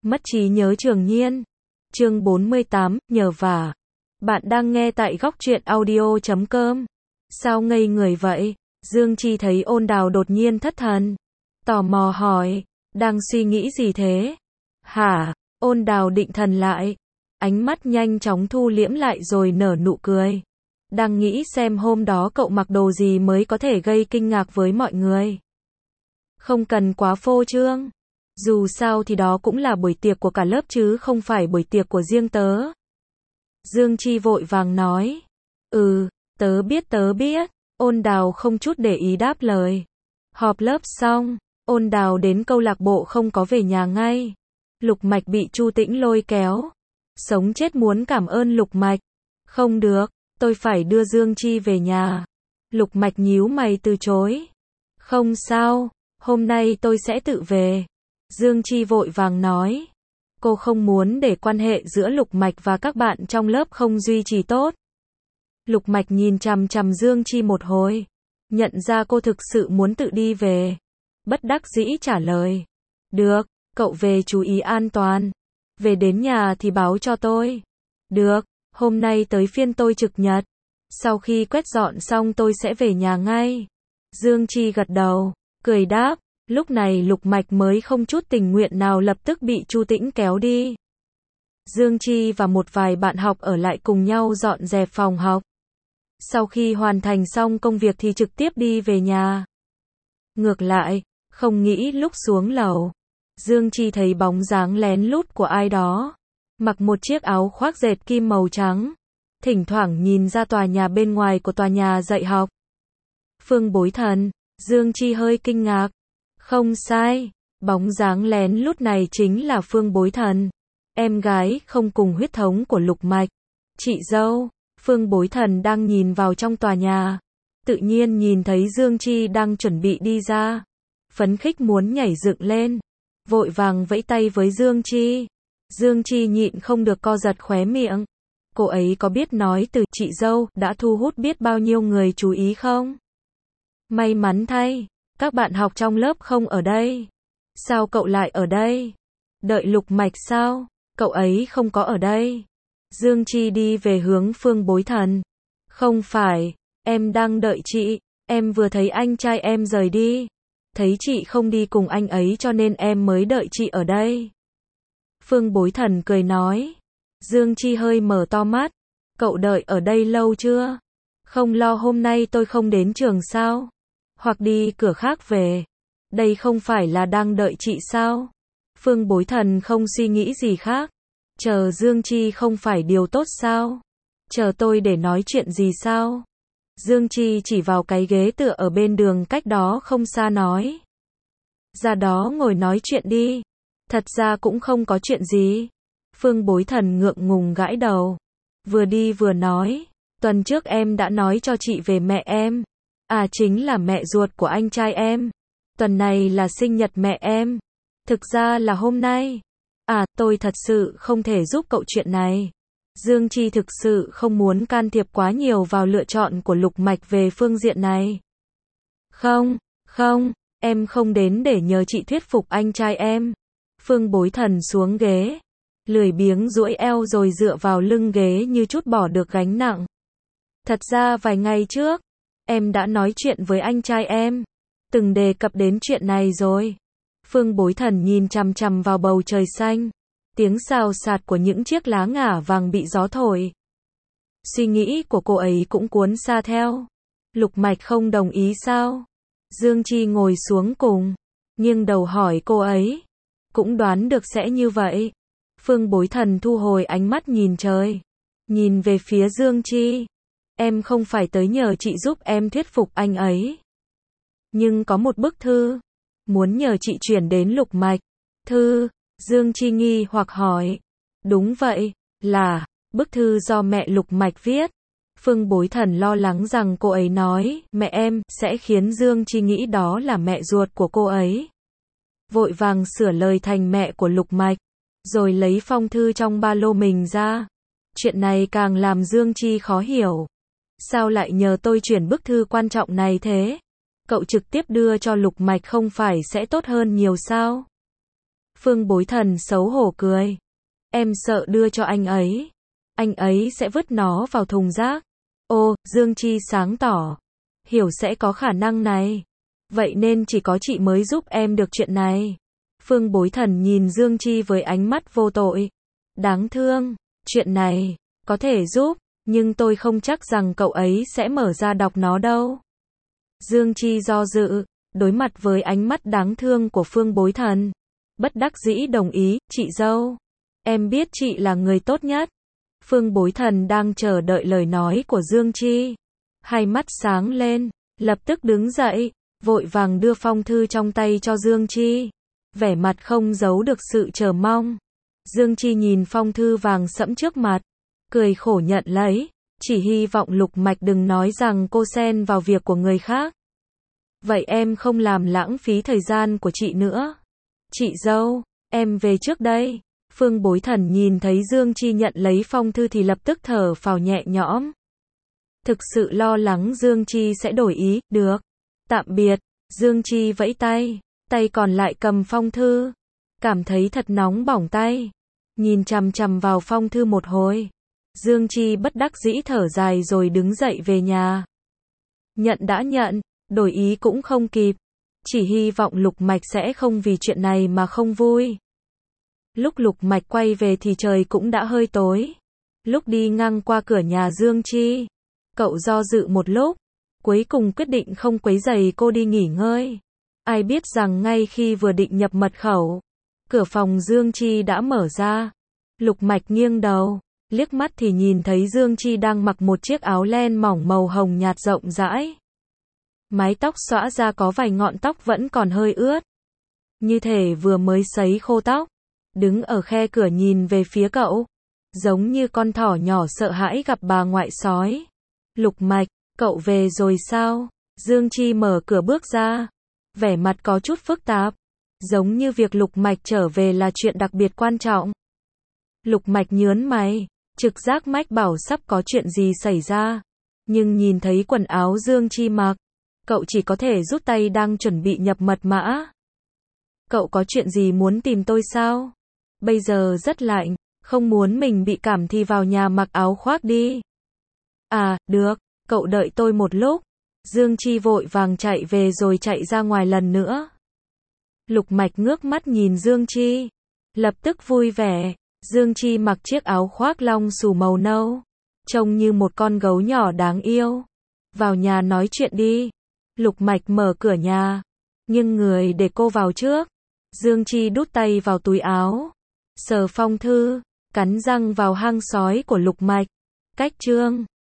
Mất trí nhớ Trường Nhiên. Chương 48, nhờ vả. Bạn đang nghe tại góc truyện audio.com. Sao ngây người vậy? Dương Chi thấy Ôn Đào đột nhiên thất thần. Tò mò hỏi, đang suy nghĩ gì thế? Hả? Ôn Đào định thần lại. Ánh mắt nhanh chóng thu liễm lại rồi nở nụ cười. Đang nghĩ xem hôm đó cậu mặc đồ gì mới có thể gây kinh ngạc với mọi người. Không cần quá phô trương. Dù sao thì đó cũng là buổi tiệc của cả lớp chứ không phải buổi tiệc của riêng tớ. Dương Chi vội vàng nói. Tớ biết. Ôn Đào không chút để ý đáp lời. Họp lớp xong, Ôn Đào đến câu lạc bộ không có về nhà ngay. Lục Mạch bị Chu Tĩnh lôi kéo. Sống chết muốn cảm ơn Lục Mạch. Không được, tôi phải đưa Dương Chi về nhà. Lục Mạch nhíu mày từ chối. Không sao, hôm nay tôi sẽ tự về. Dương Chi vội vàng nói. Cô không muốn để quan hệ giữa Lục Mạch và các bạn trong lớp không duy trì tốt. Lục Mạch nhìn chằm chằm Dương Chi một hồi. Nhận ra cô thực sự muốn tự đi về. Bất đắc dĩ trả lời. Được, cậu về chú ý an toàn. Về đến nhà thì báo cho tôi. Được, hôm nay tới phiên tôi trực nhật. Sau khi quét dọn xong tôi sẽ về nhà ngay. Dương Chi gật đầu, cười đáp. Lúc này Lục Mạch mới không chút tình nguyện nào lập tức bị Chu Tĩnh kéo đi. Dương Chi và một vài bạn học ở lại cùng nhau dọn dẹp phòng học. Sau khi hoàn thành xong công việc thì trực tiếp đi về nhà. Ngược lại, không nghĩ lúc xuống lầu, Dương Chi thấy bóng dáng lén lút của ai đó. Mặc một chiếc áo khoác dệt kim màu trắng. Thỉnh thoảng nhìn ra tòa nhà bên ngoài của tòa nhà dạy học. Phương Bối Thần, Dương Chi hơi kinh ngạc. Không sai, bóng dáng lén lút này chính là Phương Bối Thần, em gái không cùng huyết thống của Lục Mạch. Chị dâu, Phương Bối Thần đang nhìn vào trong tòa nhà, tự nhiên nhìn thấy Dương Chi đang chuẩn bị đi ra, phấn khích muốn nhảy dựng lên, vội vàng vẫy tay với Dương Chi. Dương Chi nhịn không được co giật khóe miệng. Cô ấy có biết nói từ chị dâu đã thu hút biết bao nhiêu người chú ý không? May mắn thay, các bạn học trong lớp không ở đây. Sao cậu lại ở đây? Đợi Lục Mạch sao? Cậu ấy không có ở đây. Dương Chi đi về hướng Phương Bối Thần. Không phải, em đang đợi chị. Em vừa thấy anh trai em rời đi. Thấy chị không đi cùng anh ấy cho nên em mới đợi chị ở đây. Phương Bối Thần cười nói. Dương Chi hơi mở to mắt. Cậu đợi ở đây lâu chưa? Không lo hôm nay tôi không đến trường sao? Hoặc đi cửa khác về. Đây không phải là đang đợi chị sao? Phương Bối Thần không suy nghĩ gì khác. Chờ Dương Chi không phải điều tốt sao? Chờ tôi để nói chuyện gì sao? Dương Chi chỉ vào cái ghế tựa ở bên đường cách đó không xa nói. Ra đó ngồi nói chuyện đi. Thật ra cũng không có chuyện gì. Phương Bối Thần ngượng ngùng gãi đầu. Vừa đi vừa nói. Tuần trước em đã nói cho chị về mẹ em. À chính là mẹ ruột của anh trai em. Tuần này là sinh nhật mẹ em. Thực ra là hôm nay. À, tôi thật sự không thể giúp cậu chuyện này. Dương Chi thực sự không muốn can thiệp quá nhiều vào lựa chọn của Lục Mạch về phương diện này. Không, em không đến để nhờ chị thuyết phục anh trai em. Phương Bối Thần xuống ghế, lười biếng duỗi eo rồi dựa vào lưng ghế như trút bỏ được gánh nặng. Thật ra vài ngày trước, em đã nói chuyện với anh trai em, từng đề cập đến chuyện này rồi. Phương Bối Thần nhìn chằm chằm vào bầu trời xanh, tiếng xào xạc của những chiếc lá ngả vàng bị gió thổi. Suy nghĩ của cô ấy cũng cuốn xa theo. Lục Mạch không đồng ý sao? Dương Chi ngồi xuống cùng, nghiêng đầu hỏi cô ấy. Cũng đoán được sẽ như vậy. Phương Bối Thần thu hồi ánh mắt nhìn trời, nhìn về phía Dương Chi. Em không phải tới nhờ chị giúp em thuyết phục anh ấy. Nhưng có một bức thư, muốn nhờ chị chuyển đến Lục Mạch. Thư? Dương Chi nghi hoặc hỏi. Đúng vậy, là bức thư do mẹ Lục Mạch viết. Phương Bối Thần lo lắng rằng cô ấy nói mẹ em sẽ khiến Dương Chi nghĩ đó là mẹ ruột của cô ấy. Vội vàng sửa lời thành mẹ của Lục Mạch, rồi lấy phong thư trong ba lô mình ra. Chuyện này càng làm Dương Chi khó hiểu. Sao lại nhờ tôi chuyển bức thư quan trọng này thế? Cậu trực tiếp đưa cho Lục Mạch không phải sẽ tốt hơn nhiều sao? Phương Bối Thần xấu hổ cười. Em sợ đưa cho anh ấy sẽ vứt nó vào thùng rác. Ô, Dương Chi sáng tỏ. Hiểu sẽ có khả năng này. Vậy nên chỉ có chị mới giúp em được chuyện này. Phương Bối Thần nhìn Dương Chi với ánh mắt vô tội. Đáng thương, chuyện này, có thể giúp, nhưng tôi không chắc rằng cậu ấy sẽ mở ra đọc nó đâu. Dương Chi do dự, đối mặt với ánh mắt đáng thương của Phương Bối Thần. Bất đắc dĩ đồng ý, chị dâu. Em biết chị là người tốt nhất. Phương Bối Thần đang chờ đợi lời nói của Dương Chi. Hai mắt sáng lên, lập tức đứng dậy, vội vàng đưa phong thư trong tay cho Dương Chi. Vẻ mặt không giấu được sự chờ mong. Dương Chi nhìn phong thư vàng sẫm trước mặt, cười khổ nhận lấy, chỉ hy vọng Lục Mạch đừng nói rằng cô xen vào việc của người khác. Vậy em không làm lãng phí thời gian của chị nữa. Chị dâu, em về trước đây. Phương Bối Thần nhìn thấy Dương Chi nhận lấy phong thư thì lập tức thở phào nhẹ nhõm. Thực sự lo lắng Dương Chi sẽ đổi ý, được. Tạm biệt, Dương Chi vẫy tay, tay còn lại cầm phong thư. Cảm thấy thật nóng bỏng tay. Nhìn chằm chằm vào phong thư một hồi. Dương Chi bất đắc dĩ thở dài rồi đứng dậy về nhà. Nhận đã nhận, đổi ý cũng không kịp. Chỉ hy vọng Lục Mạch sẽ không vì chuyện này mà không vui. Lúc Lục Mạch quay về thì trời cũng đã hơi tối. Lúc đi ngang qua cửa nhà Dương Chi, cậu do dự một lúc, cuối cùng quyết định không quấy rầy cô đi nghỉ ngơi. Ai biết rằng ngay khi vừa định nhập mật khẩu, cửa phòng Dương Chi đã mở ra. Lục Mạch nghiêng đầu, liếc mắt thì nhìn thấy Dương Chi đang mặc một chiếc áo len mỏng màu hồng nhạt rộng rãi. Mái tóc xõa ra có vài ngọn tóc vẫn còn hơi ướt. Như thể vừa mới sấy khô tóc. Đứng ở khe cửa nhìn về phía cậu. Giống như con thỏ nhỏ sợ hãi gặp bà ngoại sói. Lục Mạch, cậu về rồi sao? Dương Chi mở cửa bước ra. Vẻ mặt có chút phức tạp. Giống như việc Lục Mạch trở về là chuyện đặc biệt quan trọng. Lục Mạch nhớn mày. Trực giác mách bảo sắp có chuyện gì xảy ra. Nhưng nhìn thấy quần áo Dương Chi mặc, cậu chỉ có thể rút tay đang chuẩn bị nhập mật mã. Cậu có chuyện gì muốn tìm tôi sao? Bây giờ rất lạnh, không muốn mình bị cảm thì vào nhà mặc áo khoác đi. À, được, cậu đợi tôi một lúc. Dương Chi vội vàng chạy về rồi chạy ra ngoài lần nữa. Lục Mạch ngước mắt nhìn Dương Chi, lập tức vui vẻ. Dương Chi mặc chiếc áo khoác lông xù màu nâu, trông như một con gấu nhỏ đáng yêu. Vào nhà nói chuyện đi. Lục Mạch mở cửa nhà, nhưng người để cô vào trước. Dương Chi đút tay vào túi áo, sờ phong thư, cắn răng vào hang sói của Lục Mạch. Cách chương